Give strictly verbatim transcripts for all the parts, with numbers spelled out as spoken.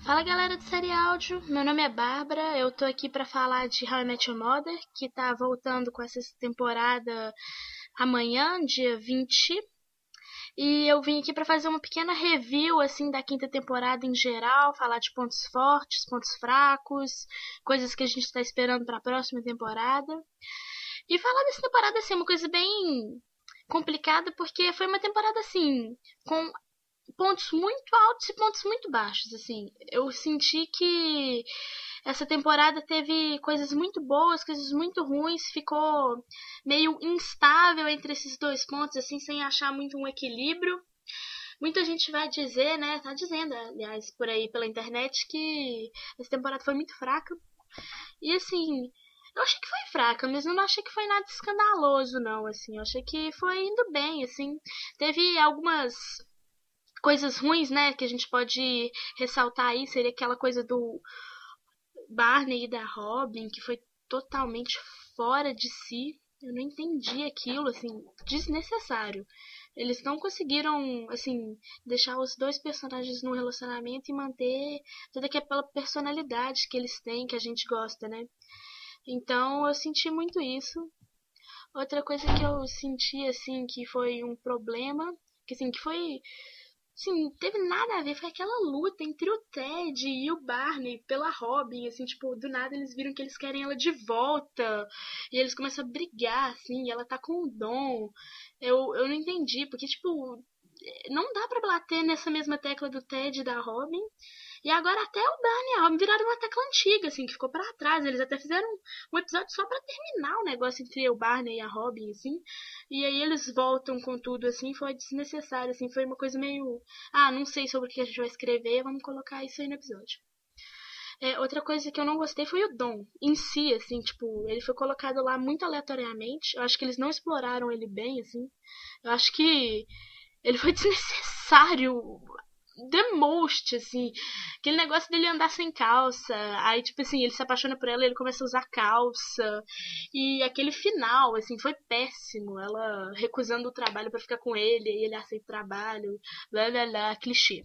Fala galera do Série Áudio, meu nome é Bárbara, eu tô aqui pra falar de How I Met Your Mother, que tá voltando com essa temporada amanhã, dia vinte. E eu vim aqui pra fazer uma pequena review assim da quinta temporada em geral, falar de pontos fortes, pontos fracos, coisas que a gente tá esperando pra próxima temporada. E falar dessa temporada assim, uma coisa bem complicada, porque foi uma temporada assim, com pontos muito altos e pontos muito baixos, assim. Eu senti que essa temporada teve coisas muito boas, coisas muito ruins, ficou meio instável entre esses dois pontos, assim, sem achar muito um equilíbrio. Muita gente vai dizer, né, tá dizendo, aliás, por aí pela internet, que essa temporada foi muito fraca. E assim, eu achei que foi fraca, mas eu não achei que foi nada escandaloso, não, assim. Eu achei que foi indo bem, assim. Teve algumas coisas ruins, né, que a gente pode ressaltar aí, seria aquela coisa do Barney e da Robin, que foi totalmente fora de si. Eu não entendi aquilo, assim, desnecessário. Eles não conseguiram, assim, deixar os dois personagens num relacionamento e manter toda aquela personalidade que eles têm, que a gente gosta, né? Então eu senti muito isso. Outra coisa que eu senti, assim, que foi um problema, que assim, que foi sim, não teve nada a ver, foi aquela luta entre o Ted e o Barney pela Robin, assim, tipo, do nada eles viram que eles querem ela de volta, e eles começam a brigar, assim, e ela tá com o Dom. Eu, eu não entendi, porque, tipo, não dá pra bater nessa mesma tecla do Ted e da Robin, e agora até o Barney e a Robin viraram uma tecla antiga, assim, que ficou pra trás. Eles até fizeram um episódio só pra terminar o negócio entre o Barney e a Robin, assim. E aí eles voltam com tudo, assim, foi desnecessário, assim, foi uma coisa meio... Ah, não sei sobre o que a gente vai escrever, vamos colocar isso aí no episódio. É, outra coisa que eu não gostei foi o Dom em si, assim, tipo, ele foi colocado lá muito aleatoriamente. Eu acho que eles não exploraram ele bem, assim. Eu acho que ele foi desnecessário, the most, assim. Aquele negócio dele andar sem calça. Aí, tipo assim, ele se apaixona por ela e ele começa a usar calça. E aquele final, assim, foi péssimo. Ela recusando o trabalho pra ficar com ele, e ele aceita o trabalho. Blá blá blá, clichê.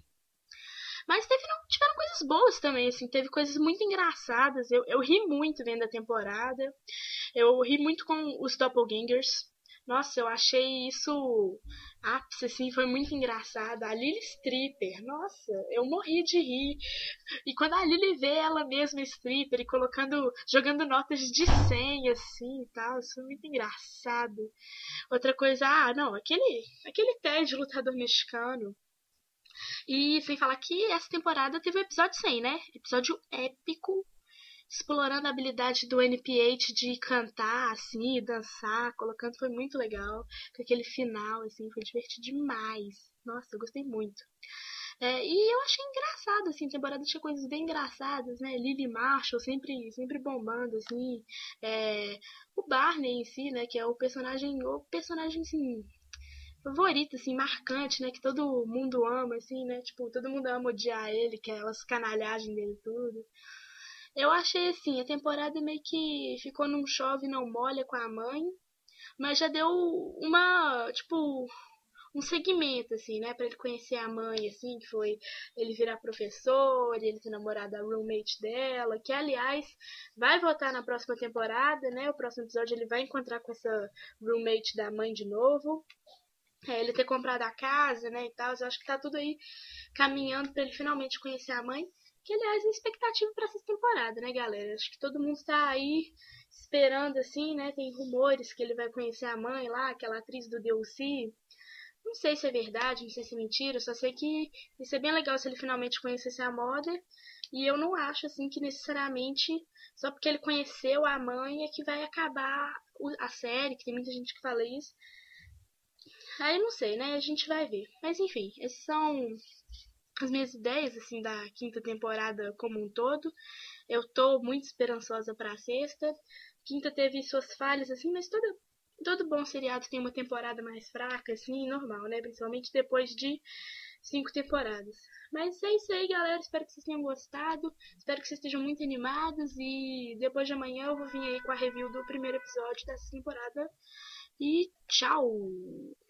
Mas teve, tiveram coisas boas também, assim, teve coisas muito engraçadas. Eu, eu ri muito vendo a temporada. Eu ri muito com os doppelgangers. Nossa, eu achei isso ápice, assim, foi muito engraçado. A Lily Stripper, nossa, eu morri de rir. E quando a Lily vê ela mesma stripper e colocando, jogando notas de cem, assim, e tal, isso foi muito engraçado. Outra coisa, ah, não, aquele, aquele Ted lutador mexicano. E sem falar que essa temporada teve o episódio cem, né? Episódio épico, explorando a habilidade do N P H de cantar, assim, dançar, colocando, foi muito legal. Com aquele final, assim, foi divertido demais. Nossa, eu gostei muito. É, e eu achei engraçado, assim, a temporada tinha coisas bem engraçadas, né? Lily Marshall sempre, sempre bombando, assim. É, o Barney em si, né? Que é o personagem, o personagem, assim, favorito, assim, marcante, né? Que todo mundo ama, assim, né? Tipo, todo mundo ama odiar ele, que é aquelas canalhagens dele tudo. Eu achei assim, a temporada meio que ficou num chove não molha com a mãe, mas já deu uma, tipo, um segmento, assim, né, pra ele conhecer a mãe, assim, que foi ele virar professor, ele ter namorado da roommate dela, que, aliás, vai voltar na próxima temporada, né, o próximo episódio ele vai encontrar com essa roommate da mãe de novo. É, ele ter comprado a casa, né, e tal, eu acho que tá tudo aí caminhando pra ele finalmente conhecer a mãe. Que, aliás, é a expectativa para essa temporada, né, galera? Acho que todo mundo está aí esperando, assim, né? Tem rumores que ele vai conhecer a mãe lá, aquela atriz do D L C. Não sei se é verdade, não sei se é mentira, só sei que ia ser bem legal se ele finalmente conhecesse a Mother. E eu não acho, assim, que necessariamente só porque ele conheceu a mãe é que vai acabar a série, que tem muita gente que fala isso. Aí não sei, né? A gente vai ver. Mas enfim, esses são as minhas ideias, assim, da quinta temporada como um todo. Eu tô muito esperançosa pra sexta. Quinta teve suas falhas, assim, mas toda, todo bom seriado tem uma temporada mais fraca, assim, normal, né? Principalmente depois de cinco temporadas. Mas é isso aí, galera. Espero que vocês tenham gostado. Espero que vocês estejam muito animados. E depois de amanhã eu vou vir aí com a review do primeiro episódio dessa temporada. E tchau!